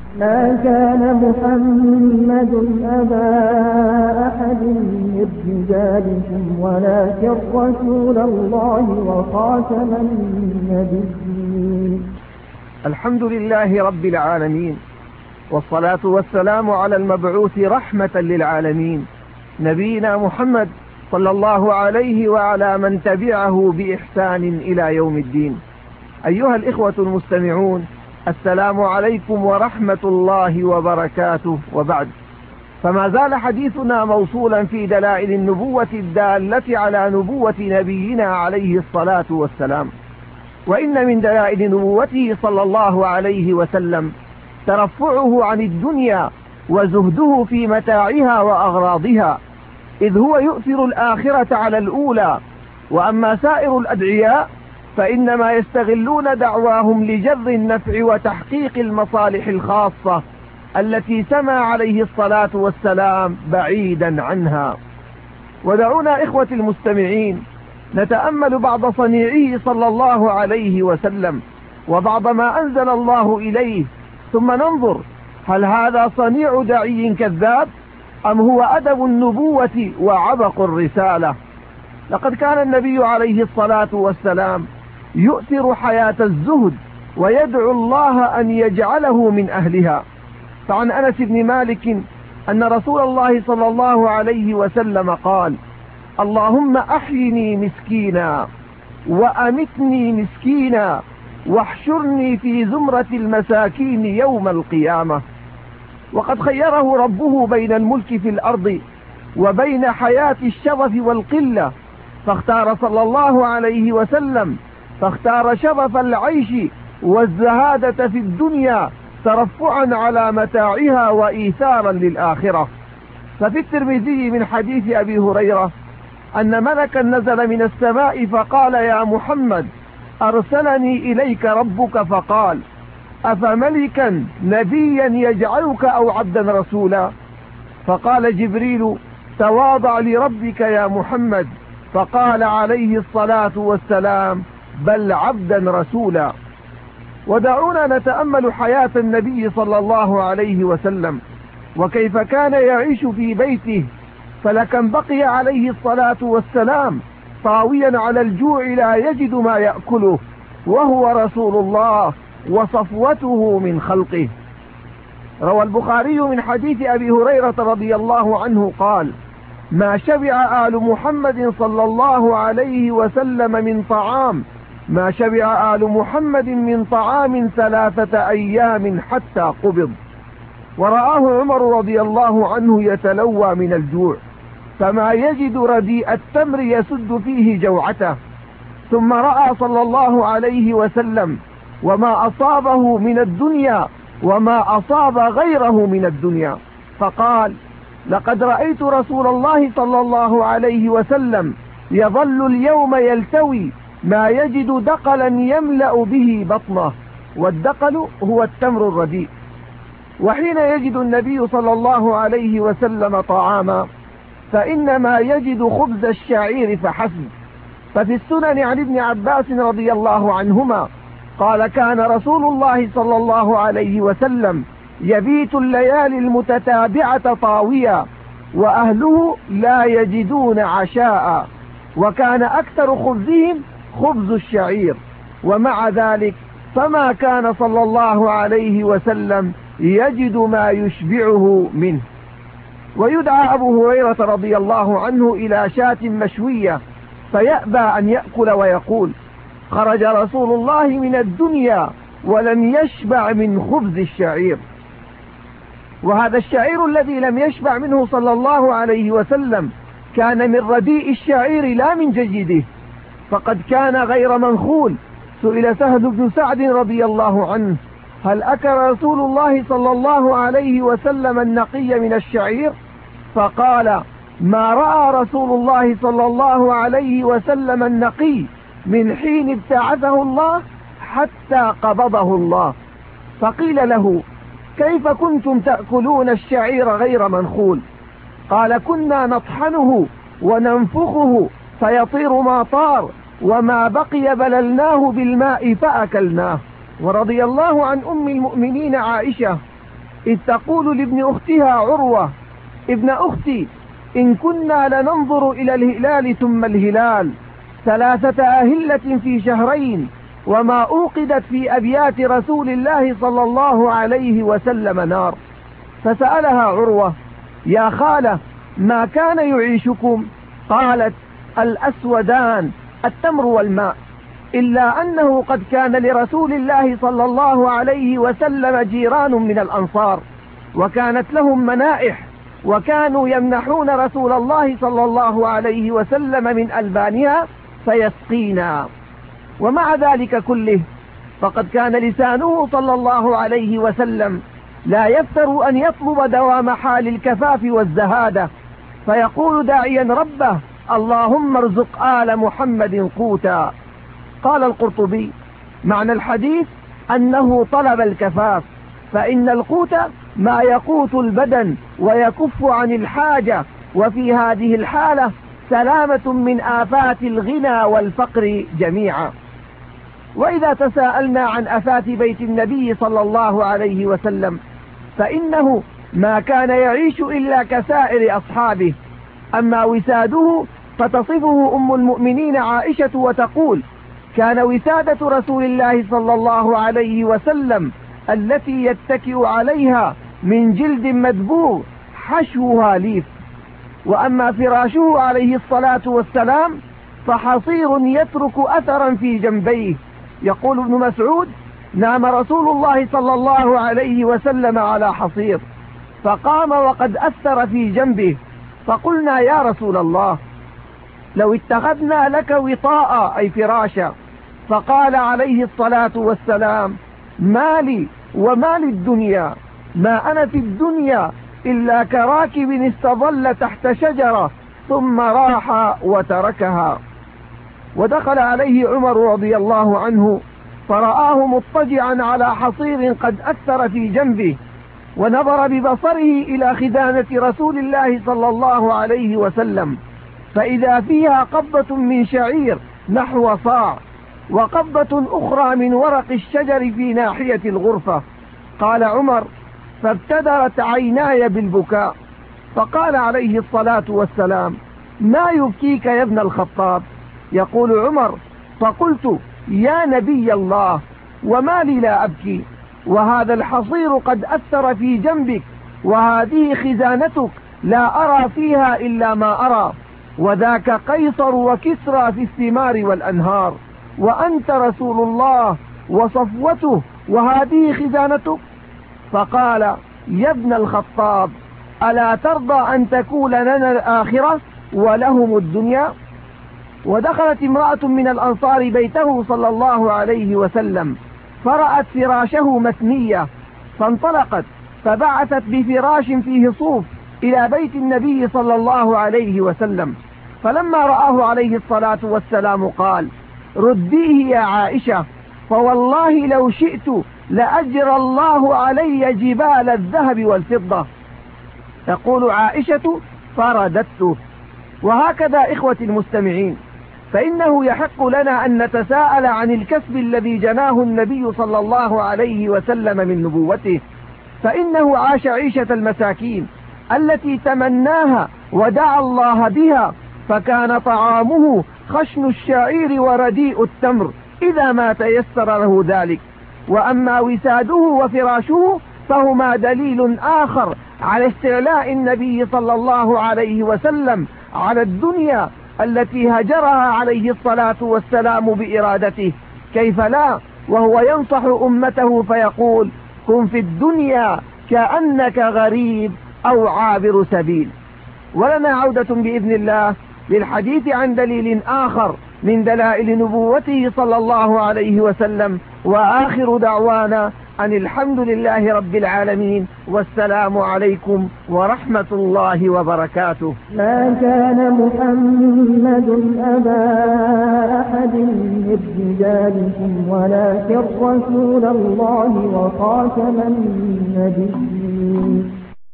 ما كان محمد أبا أحد من رجالكم ولكن رسول الله وخاتم النبيين. الحمد لله رب العالمين، والصلاة والسلام على المبعوث رحمة للعالمين نبينا محمد صلى الله عليه وعلى من تبعه بإحسان إلى يوم الدين. أيها الإخوة المستمعون، السلام عليكم ورحمة الله وبركاته. وبعد، فما زال حديثنا موصولا في دلائل النبوة الدالة على نبوة نبينا عليه الصلاة والسلام. وإن من دلائل نبوته صلى الله عليه وسلم ترفعه عن الدنيا وزهده في متاعها وأغراضها، إذ هو يؤثر الآخرة على الأولى. وأما سائر الأدعياء فإنما يستغلون دعواهم لجر النفع وتحقيق المصالح الخاصة التي سمى عليه الصلاة والسلام بعيدا عنها. ودعونا إخوة المستمعين نتأمل بعض صنيعه صلى الله عليه وسلم وبعض ما أنزل الله إليه، ثم ننظر هل هذا صنيع داعي كذاب أم هو أدب النبوة وعبق الرسالة. لقد كان النبي عليه الصلاة والسلام يؤثر حياة الزهد ويدعو الله أن يجعله من أهلها. فعن أنس بن مالك أن رسول الله صلى الله عليه وسلم قال: اللهم أحيني مسكينا وأمتني مسكينا واحشرني في زمرة المساكين يوم القيامة. وقد خيره ربه بين الملك في الأرض وبين حياة الشرف والقلة، فاختار صلى الله عليه وسلم شرف العيش والزهادة في الدنيا ترفعا على متاعها وإيثارا للآخرة. ففي الترمذي من حديث أبي هريرة أن ملكا نزل من السماء فقال: يا محمد، أرسلني إليك ربك فقال: أفملكا نبيا يجعلك أو عبدا رسولا؟ فقال جبريل: تواضع لربك يا محمد. فقال عليه الصلاة والسلام: بل عبدا رسولا. ودعونا نتأمل حياة النبي صلى الله عليه وسلم وكيف كان يعيش في بيته، فلكم بقي عليه الصلاة والسلام طاويا على الجوع لا يجد ما يأكله وهو رسول الله وصفوته من خلقه. روى البخاري من حديث أبي هريرة رضي الله عنه قال: ما شبع آل محمد صلى الله عليه وسلم من طعام 3 أيام حتى قبض. ورآه عمر رضي الله عنه يتلوى من الجوع، فما يجد رديء التمر يسد فيه جوعته. ثم رأى صلى الله عليه وسلم وما أصابه من الدنيا وما أصاب غيره من الدنيا، فقال: لقد رأيت رسول الله صلى الله عليه وسلم يظل اليوم يلتوي ما يجد دقلا يملأ به بطنه، والدقل هو التمر الرديء. وحين يجد النبي صلى الله عليه وسلم طعاما فإنما يجد خبز الشعير فحسب. ففي السنن عن ابن عباس رضي الله عنهما قال: كان رسول الله صلى الله عليه وسلم يبيت الليالي المتتابعة طاويا وأهله لا يجدون عشاء، وكان أكثر خبزهم خبز الشعير، ومع ذلك فما كان صلى الله عليه وسلم يجد ما يشبعه منه. ويدعى أبو هريرة رضي الله عنه إلى شاة مشوية فيأبى أن يأكل ويقول: خرج رسول الله من الدنيا ولم يشبع من خبز الشعير. وهذا الشعير الذي لم يشبع منه صلى الله عليه وسلم كان من رديء الشعير لا من جيده، فقد كان غير منخول. سئل سهل بن سعد رضي الله عنه: هل أكل رسول الله صلى الله عليه وسلم النقي من الشعير؟ فقال: ما رأى رسول الله صلى الله عليه وسلم النقي من حين ابتعثه الله حتى قبضه الله. فقيل له: كيف كنتم تأكلون الشعير غير منخول؟ قال: كنا نطحنه وننفخه فيطير ما طار، وما بقي بللناه بالماء فأكلناه. ورضي الله عن أم المؤمنين عائشة إذ تقول لابن أختها عروة: ابن أختي، إن كنا لننظر إلى الهلال ثم الهلال 3 أهلة في شهرين وما أوقدت في أبيات رسول الله صلى الله عليه وسلم نار. فسألها عروة: يا خالة، ما كان يعيشكم؟ قالت: الأسودان، التمر والماء، إلا أنه قد كان لرسول الله صلى الله عليه وسلم جيران من الأنصار، وكانت لهم منائح، وكانوا يمنحون رسول الله صلى الله عليه وسلم من ألبانها فيسقينا. ومع ذلك كله فقد كان لسانه صلى الله عليه وسلم لا يفتر أن يطلب دوام حال الكفاف والزهادة، فيقول داعيا ربه: اللهم ارزق آل محمد قوتا. قال القرطبي: معنى الحديث أنه طلب الكفاف، فإن القوت ما يقوت البدن ويكف عن الحاجة، وفي هذه الحالة سلامة من آفات الغنى والفقر جميعا. وإذا تساءلنا عن آفات بيت النبي صلى الله عليه وسلم فإنه ما كان يعيش إلا كسائر أصحابه. أما وساده فتصفه أم المؤمنين عائشة وتقول: كان وسادة رسول الله صلى الله عليه وسلم التي يتكئ عليها من جلد مدبوغ حشوها ليف. وأما فراشه عليه الصلاة والسلام فحصير يترك أثرا في جنبيه. يقول ابن مسعود: نام رسول الله صلى الله عليه وسلم على حصير، فقام وقد أثر في جنبه، فقلنا: يا رسول الله، لو اتخذنا لك وطاء أي فراشا. فقال عليه الصلاة والسلام: ما لي وما للدنيا، ما أنا في الدنيا إلا كراكب استظل تحت شجرة ثم راح وتركها. ودخل عليه عمر رضي الله عنه فرآه مضطجعا على حصير قد أثر في جنبه، ونظر ببصره إلى خزانة رسول الله صلى الله عليه وسلم، فإذا فيها قبضة من شعير نحو صاع، وقبضة أخرى من ورق الشجر في ناحية الغرفة. قال عمر: فابتدرت عيناي بالبكاء. فقال عليه الصلاة والسلام: ما يبكيك يا ابن الخطاب؟ يقول عمر: فقلت: يا نبي الله، وما لي لا أبكي، وهذا الحصير قد أثر في جنبك، وهذه خزانتك لا أرى فيها إلا ما أرى، وذاك قيصر وكسرى في الثمار والأنهار، وأنت رسول الله وصفوته، وهذه خزانتك. فقال: يا ابن الخطاب، ألا ترضى أن تكون لنا الآخرة ولهم الدنيا؟ ودخلت امرأة من الأنصار بيته صلى الله عليه وسلم، فرأت فراشه مثنية، فانطلقت فبعثت بفراش فيه صوف إلى بيت النبي صلى الله عليه وسلم. فلما رآه عليه الصلاة والسلام قال: رديه يا عائشة، فوالله لو شئت لأجرى الله علي جبال الذهب والفضة. تقول عائشة: فرددته. وهكذا إخوتي المستمعين، فإنه يحق لنا أن نتساءل عن الكسب الذي جناه النبي صلى الله عليه وسلم من نبوته، فإنه عاش عيشة المساكين التي تمناها ودعا الله بها، فكان طعامه خشن الشعير ورديء التمر إذا ما تيسر له ذلك. وأما وساده وفراشه فهما دليل آخر على استعلاء النبي صلى الله عليه وسلم على الدنيا التي هجرها عليه الصلاة والسلام بإرادته. كيف لا وهو ينصح أمته فيقول: كن في الدنيا كأنك غريب أو عابر سبيل. ولنا عودة بإذن الله للحديث عن دليل آخر من دلائل نبوته صلى الله عليه وسلم، وآخر دعوانا أن الحمد لله رب العالمين، والسلام عليكم ورحمة الله وبركاته. ما كان محمد أبا أحد من رجالكم ولكن رسول الله وخاتم النبيين.